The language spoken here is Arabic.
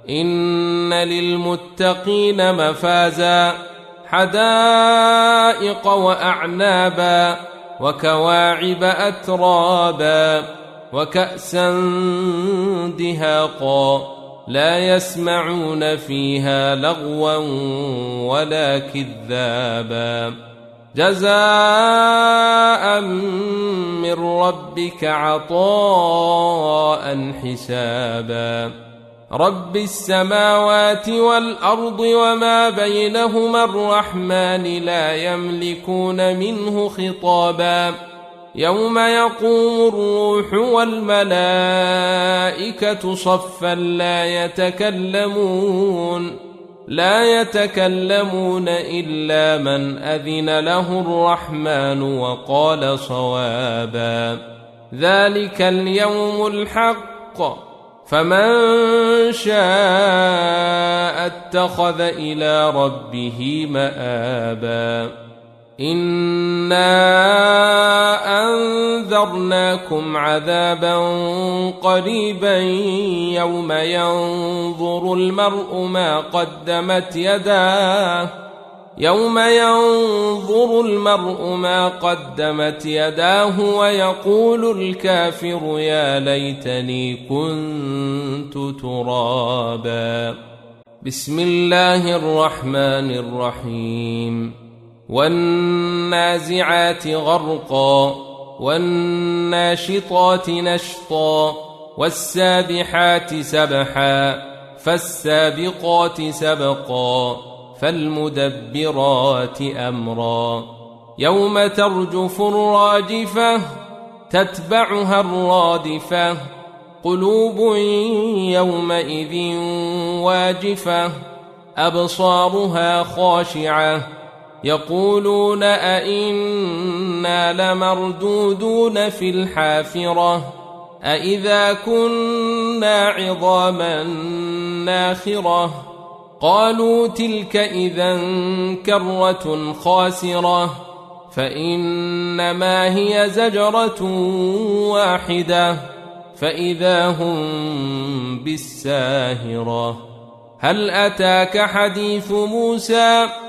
إن للمتقين مفازا حدائق وأعنابا وكواعب أترابا وكأسا دهاقا لا يسمعون فيها لغوا ولا كذابا جزاء من ربك عطاء حسابا رب السماوات والأرض وما بينهما الرحمن لا يملكون منه خطابا يوم يقوم الروح والملائكة صفا لا يتكلمون إلا من أذن له الرحمن وقال صوابا ذلك اليوم الحق فمن شاء اتخذ إلى ربه مآبا إنا أنذرناكم عذابا قريبا يوم ينظر المرء ما قدمت يداه ويقول الكافر يا ليتني كنت ترابا بسم الله الرحمن الرحيم والنازعات غرقا والناشطات نشطا والسابحات سبحا فالسابقات سبقا فالمدبرات أمرا يوم ترجف الراجفة تتبعها الرادفة قلوب يومئذ واجفة أبصارها خاشعة يقولون أئنا لمردودون في الحافرة أئذا كنا عظاما ناخرة قالوا تلك إذا كرة خاسرة فإنما هي زجرة واحدة فإذا هم بالساهرة هل أتاك حديث موسى